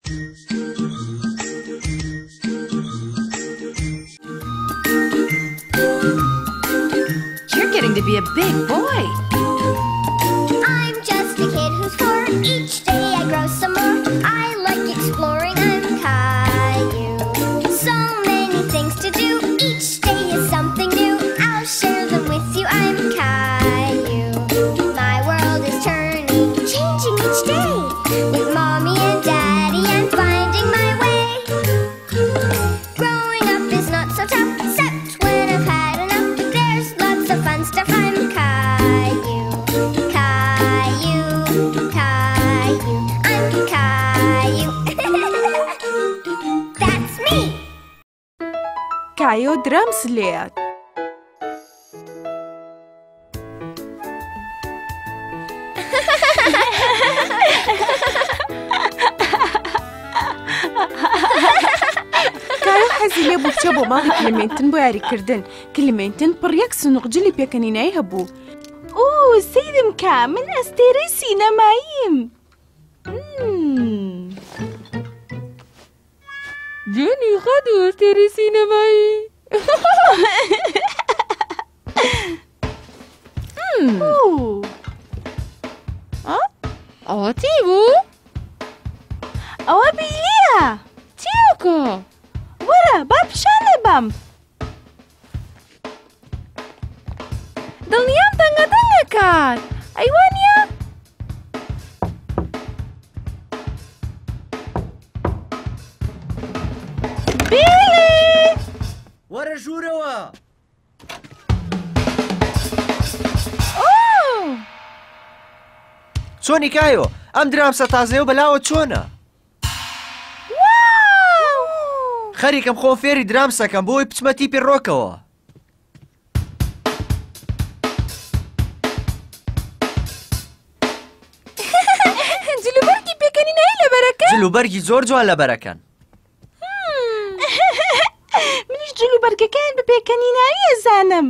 You're getting to be a big boy. I'm just a kid who's 4. Each day I grow some more. I like exploring. I'm Caillou. So many things to do. Each day is something new. I'll share them with you. I'm Caillou. My world is turning, changing each day. With Mommy and Daddy, I'm finding my way. Growing up is not so tough, except when I've had enough. But there's lots of fun stuff. I'm Caillou, Caillou, Caillou. I'm Caillou. That's me. کایۆ درەمس لێت. کایۆ حەزی لێ بوو بچە بۆ ماڵی کلمێنتن بۆ یاریکردن. کلمێنتن پڕیەک سنووقجلی پێکەنینایی هەبوو. ئوو سەیدم کا من ئەستێرەی سینەماییم. جێنی خەد و ئەستێرەی سینەمایی. ئەوە چی بوو؟ ئەوە بیلیە. چیوکە؟ وەرە با پیشانێ بەم. دڵنیام دەنگەدەنگەکات. ئەیوانە؟ بیلی! وەرە ژوورەوە! چۆنی کایۆ؟ ئەم درامسە تازەیە و بەلاوە چۆنە؟ خەریکەم خۆ فێری درامسەکەم بۆی بچمە تیپی ڕۆکەوە. جلوبەرگی پێکەنینایی لەبەرەکە؟ جلوبەرگی زۆر جوان لەبەرەکەن. منیش جلوبەرگەکان بە پێکەنینایی ئەزانم.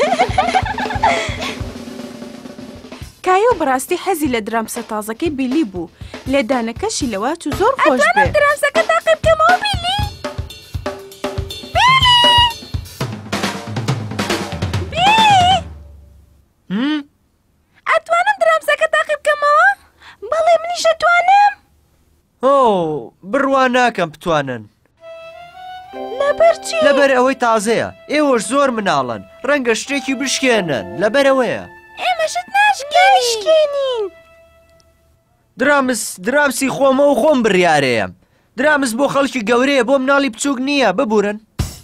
کایۆ بەڕاستی حەزی لە درامسە تازەکەی بیلی بوو. لێدانەکەشی لەوات و زۆر خۆش بێ. ئەتوانم درامسەکە تاقی بکەمەوە بیلی؟ ئەتوانم درامسەکە تاقی بکەمەوە؟ بەڵێ منیش ئەتوانم. ئۆ بڕوان ناکەم بتوانن. لەبەر چی؟ لەبەر ئەوەی تازەیە. ئێوەش زۆر مناڵن. ڕەنگە شتێکی بشکێنن. لەبەرەوەیە. ئێمەشت ناشکێنین. درامسی خۆمە و خۆم بڕیارەیە. درامس بۆ خەڵکی گەورەیە بۆ مناڵی بچووک نییە ببورن.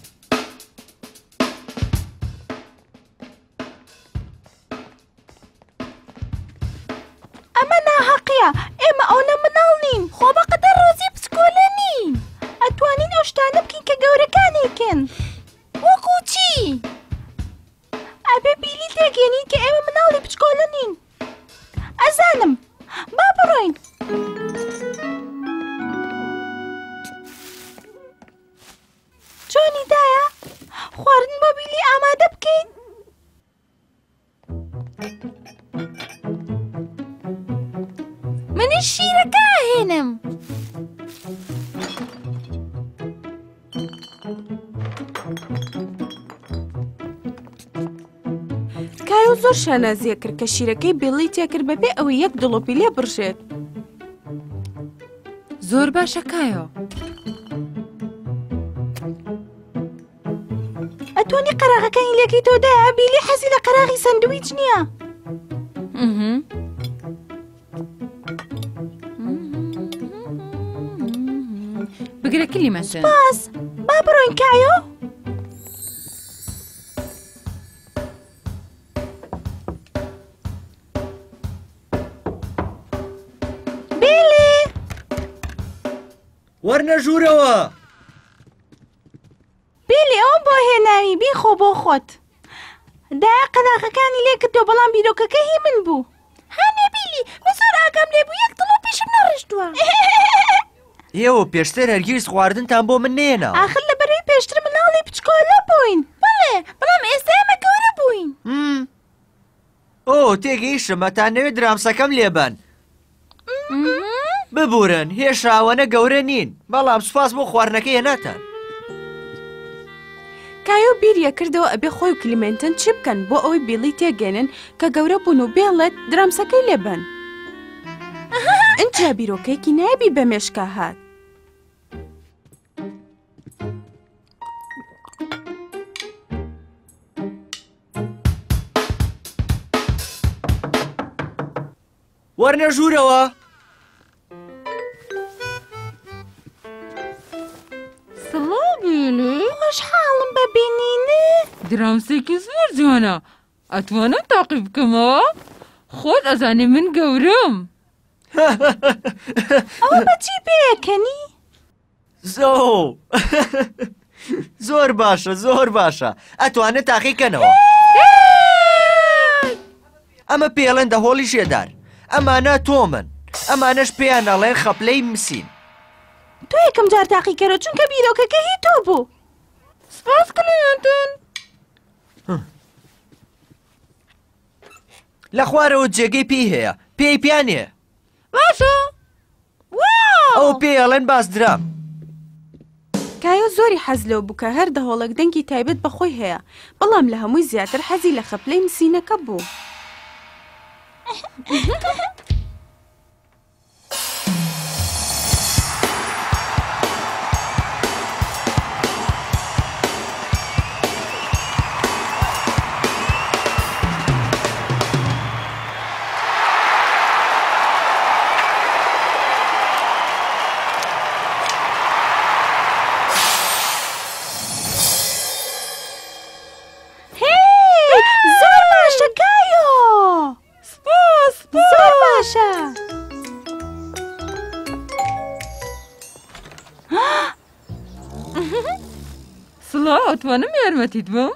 ئەمە ناحەقیە. ئێمە ئەوە مناڵ نین. خۆ بەقەدەر ڕۆزی پچکۆلە نین. ئەتوانین ئەو شتانە بکەین کە گەورەکانێکن. وەکو چی؟ ئەبێ بیلی تێگەێنین کە ئێمە مناڵی پچکۆلە نین. ئەزانم. با بڕۆین. چۆنی دایە؟ خواردن بۆ بیلی ئامادە بکەین. منیش شیرەکە هێنم. کایۆ زۆر شانازیە کرد کە شیرەکەی بیڵی تێکرد بەبێ ئەوەی یەک دڵۆپی لێ بڕژێت. زۆر باشە کایۆ. ئەتوانی قەراغەکانی لێکەی تۆدایە؟ بیلی حەزی لە قەراغی سەندویچ نییە. بگرە کلی مەسن. باس با بڕۆین کایۆ. بیلی! وەرنە ژوورەوە! بیلی ئەوم بۆ هێناوی بیخۆ بۆ خۆت. دایە قەراغەکانی لێ کردەوە بەڵام بیرۆکەکە هی من بوو. هەنێ بیلی بە زۆر ئاگام لێ بوو یەک دڵۆ پێشم نەڕژدووە. ئێوە پێشتر هەرگیز خواردنتان بۆ من نێنا. ئاخر لەبەرەوەی پێشتر مناڵی بچکۆلە بووین. بەڵێ بەڵام ئێستا ئێمە گەورە بووین. ئۆ تێگەیشتم ئەتان نەوێت درامسەکەم لێبەن. ببورن هێشاوەنە گەورە نین بەڵام سوپاس بۆ خواردنەکەی هێناتان. کایۆ بیریە کردەوە ئەبێ خۆی و کلیمنتن چی بکەن بۆ ئەوەی بیڵی تێگەێنن کە گەورە بوون و بێڵێت درامسەکەی لێبن. ئەجا بیرۆکەیەکی نایبی بە مێشکا هات. وەرنە ژوورەوە. سڵاو بیلی خۆشحاڵم بەبینینە. درامسێکی زۆر جوانە ئەتوانم تاقی بکەمەوە خۆت ئەزانی من گەورم. ئەوە بەچی پێکەنی؟ زۆر باشە زۆر باشە ئەتوانێت تاقیکەنەوە. ئەمە پێڵێن دەهۆڵی شێدار ئەمانە تۆمن ئەمانەش پێیان ئەڵێن خەپلەی مسین. تۆ یەکەم جار تاقیکەرە چونکە بیرۆکەکە هی تۆ بوو. سپاس کلیمنتن. لە خوارەوە جێگەی پێی هەیە پێی پیانێ باشە ئەو پێی ئەڵێن باس درام. کایۆ زۆری حەز لەو بوو کە هەر دەهۆڵک دەنگی تایبەت بەخۆی هەیە بەڵام لە هەمووی زیاتر حەزی لە خەپلەی مسینەکە بوو. سڵاو ئەتوانم یارمەتیت بم؟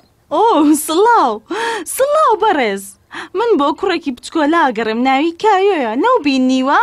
سڵاو بەڕێز من بۆ کوڕێکی بچکۆلا ئەگەڕم ناوی کایۆیە نەوبینیوە؟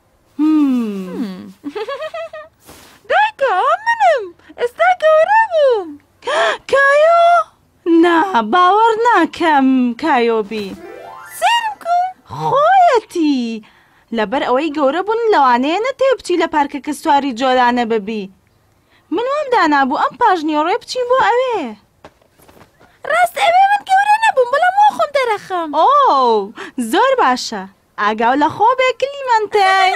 دایکە منم ئێستا گەورە بووم. کایۆ؟ نا باوەڕ ناکەم کایۆبی. سەیرم کن خۆیەتی لەبەر ئەوەی گەورە بوون لەوانەیە نەتێ بچی لە پارکەکە سواری جۆرانە ببی. من وام دانابوو ئەم پاژنیۆڕێ بچین بۆ ئەوێ. ڕاست ئەوێ من گەورە نەبووم بەڵام ئەو خۆم دەرەخەم. زۆر باشە ئاگاو لە خۆ بێ کلیمەنتەی.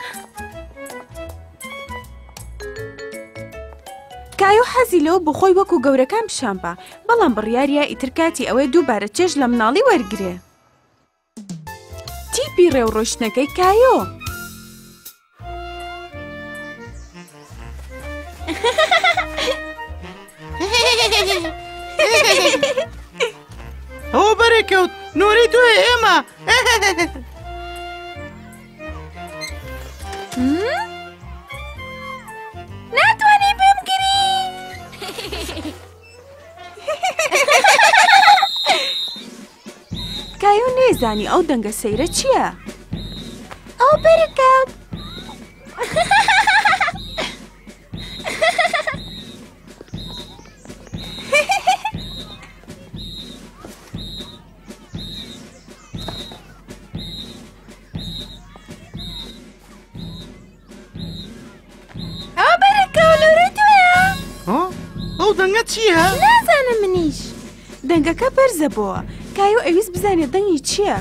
کایۆ حەزی لەوە بۆ خۆی وەکو گەورەکان پیشانبا بەڵام بڕیاریە ئیتر کاتی ئەوەی دووبارە چێژ لە مناڵی وەرگرێ. تیپی ڕێوڕۆشتنەکەی کایۆ ئەوە بەرێکەوت نۆری توێ ئێمە ناتوانێ بمگری. کایۆ نێزانی ئەو دەنگە سەیرە چییە؟ ئەو بەرەکەوت. ئەو دەنگە چییە؟ نازانم منیش. دەنگەکە بەرزە بووە کایۆ ئەویست بزانێت دەنگی چییە؟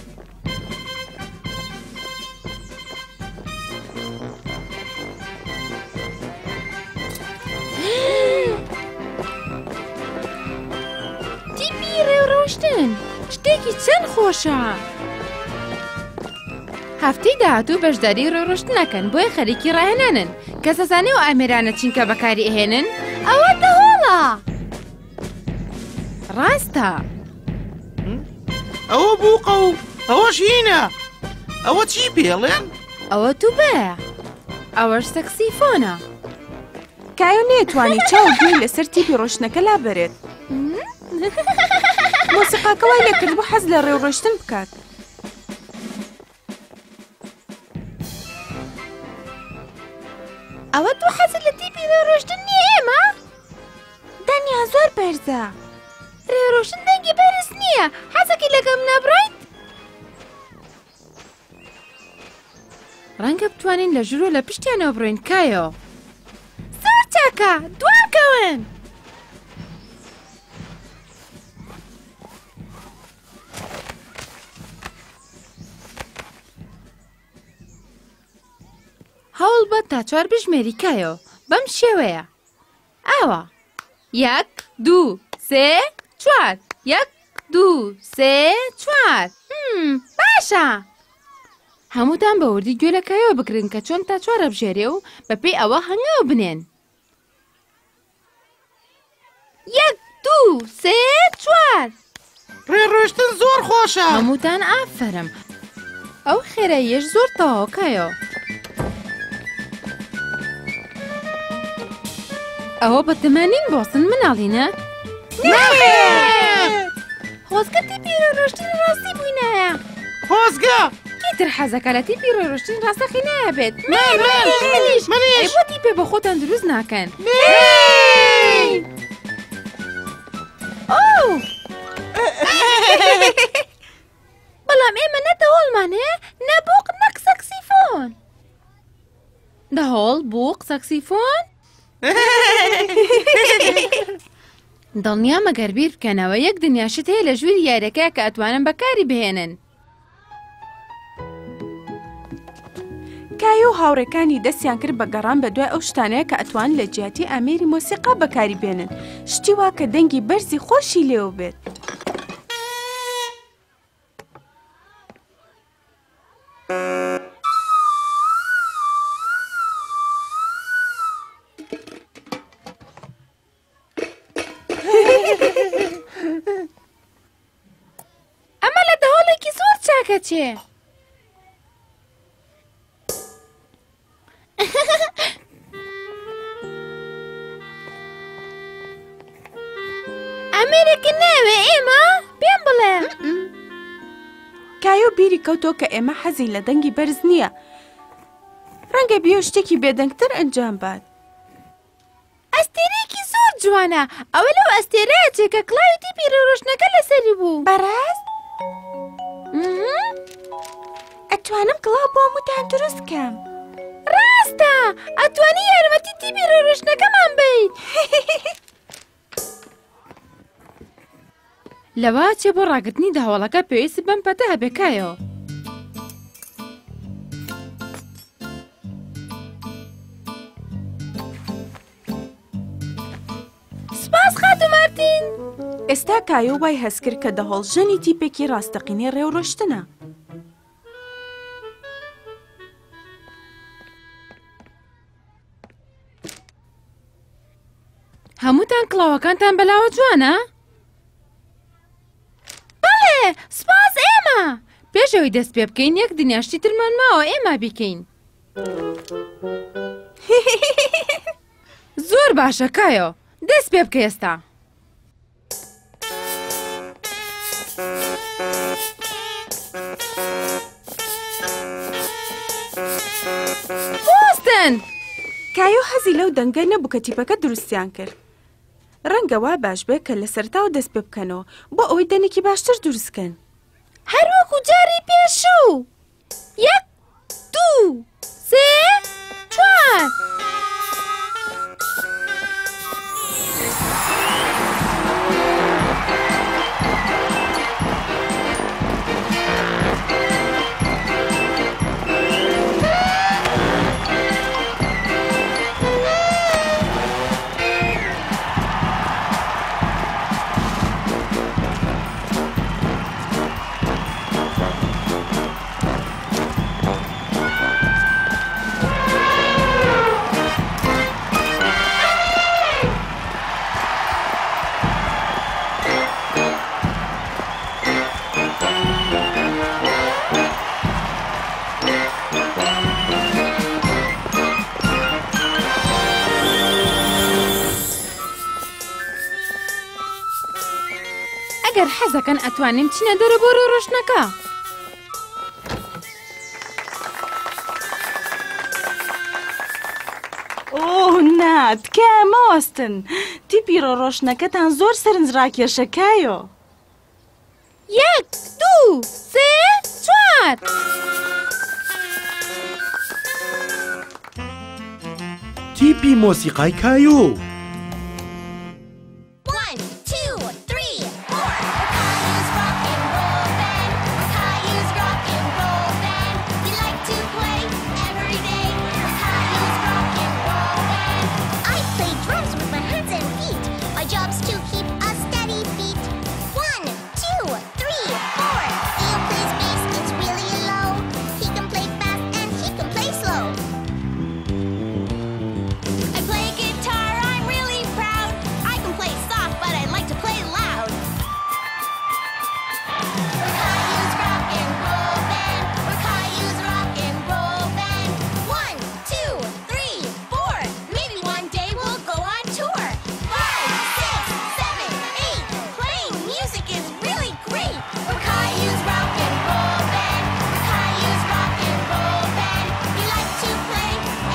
تیپی ڕێوڕۆشتن شتێکی چەند خۆشە. هەفتەی داهاتوو بەشداری ڕێوڕۆشتنەکەن بۆیە خەریکی ڕاهێنانن کە سەزانێ و ئامێرانە چینکە بەکاری ئەهێنن ئەوە دەهۆڵە. ڕاستە ئەوە بووقە و ئەوەش هینە ئەوە چی پێڵێن؟ ئەوە تووبەیە ئەوەش سەکسیفۆنە. کایۆ نێتوانی چاو گوێی لەسەر تیپی ڕۆشنەکە لابەرێت. مۆسیقاکە وای لێکرد بۆ حەز لە ڕێوڕۆشتن بکات. ئەوە تۆ حەزت لە تیپی ڕێوڕۆشتن نییە ئێمە؟ دەنیا زۆر بەرزە. ڕێوڕۆشتن دەنگی بەرز نییە حەزێکی لەگەم نەبڕیت؟ ڕەنگە بتوانین لە ژوورۆ لە پشتیانەوە بڕۆین کایۆ. زۆر چاکە، دواکەون. هەوڵ بە تا 4 بژمێری کایۆ، بەم شێوەیە. ئاوا 1 2 3 4 1 2 3 4. باشە. هەمووتان بە وردی گوێ لە کایۆ بگرن کە چۆن تا 4 بژێرێ و بەپێی ئەوە هەنگاو بنێن. 1 2 3 4. ڕێڕۆشتن زۆر خۆشە. هەمووتان ئافەرم. ئەو خێراییەش زۆر تەواو کایۆ. ئەوە بەتەمەنین بۆسن مناڵینە؟ نەخێر! خۆزگە تیپی ڕۆیڕۆشتن ڕاستی بووینایە. خۆزگە! کیتر حەزەکە لە تیپی ڕۆیڕۆشتن ڕاستەقی نایەبێت. منیش! ئەی بۆ تیپێ بە خۆتان دروست ناکەن. ئۆ! بەڵام ئێمە نەتەوەڵمان هەیە نەبووق نەک سەکسیفۆن. دەهۆڵ بووق سەکسیفۆن؟ دڵنیا مەگەر بیر بکەنەوە یەک دنیاشت هەیە لە ژووری یاریەکە کە ئەتوانن بەکاری بهێنن. کایۆ و هاوڕێکانی دەستیان کرد بە گەڕان بە دوای ئەو شتانەیە کە ئەتوان لە جیاتی ئامێری مۆسیقا بەکاری بێنن، شتی وا کە دەنگی بەرزی خۆشی لێو بێت. ئەمە لە دەهۆڵێکی زۆر چاکە چێ؟ ئەمێرێکی ناوێ ئێمە؟ پێم بڵێ. کایۆ بیری کەوتۆ کە ئێمە حەزی لە دەنگی بەرز نییە. ڕەنگە بیۆ شتێکی بێدەنگتر ئەنجام بات. ئەستێرەیەکی زۆر جوانە. ئەوە لەو ئەستێرەیە چێ کە کڵاوی تیپی ڕۆیڕۆشتنەکە لەسەری بوو. بەڕاست؟ ئەتوانم کڵاو بۆ هەمووتان دروست بکەم. ڕاستە! ئەتوانی یارمەتی تیپی ڕۆیڕۆشتنەکەمان بیت. لەوە چێ بۆ ڕاگرتنی داهۆڵەکە پێویست بەم پەتە هەبێ کایۆ. سوپاس خاتو مارتین! ئێستا کایۆ وای هەست کرد کە دەهۆڵ ژەنی تیپێکی ڕاستەقینەی ڕێوڕۆشتنە. هەمووتان کڵاوەکانتان بەلاوە جوانە؟ بەڵێ، سوپاس ئێمە! پێشەوەی دەست پێ بکەین یەک دنیاشتی ترمان ماوە ئێمە بیکەین. زۆر باشە کایۆ، دەست پێ بکە ئێستا. بۆستن! کایۆ حەزی لەو دەنگە نەبوو کە تیپەکە دروستیان کرد. ڕەنگە وا باش بێ کە لە سەرتاوە دەست پێ بکەنەوە بۆ ئەوەی دەنێکی باشتر دروستکەن. هەر وەکو جاری پێشوو. 1 2 3 4. ئەگەر حەزەکەن ئەتوانین بچینە دەرە بۆ ڕۆیڕۆشتنەکە. ئۆ نات کە مەوەستن، تیپی ڕۆیڕۆشتنەکەتان زۆر سەرنجڕاکێشە کایۆ. 1 2 3 4. تیپی مۆسیقای کایو.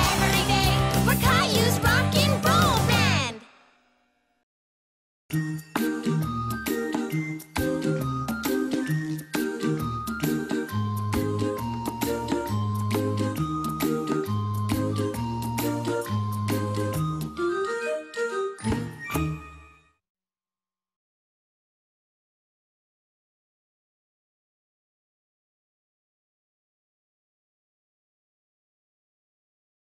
Band.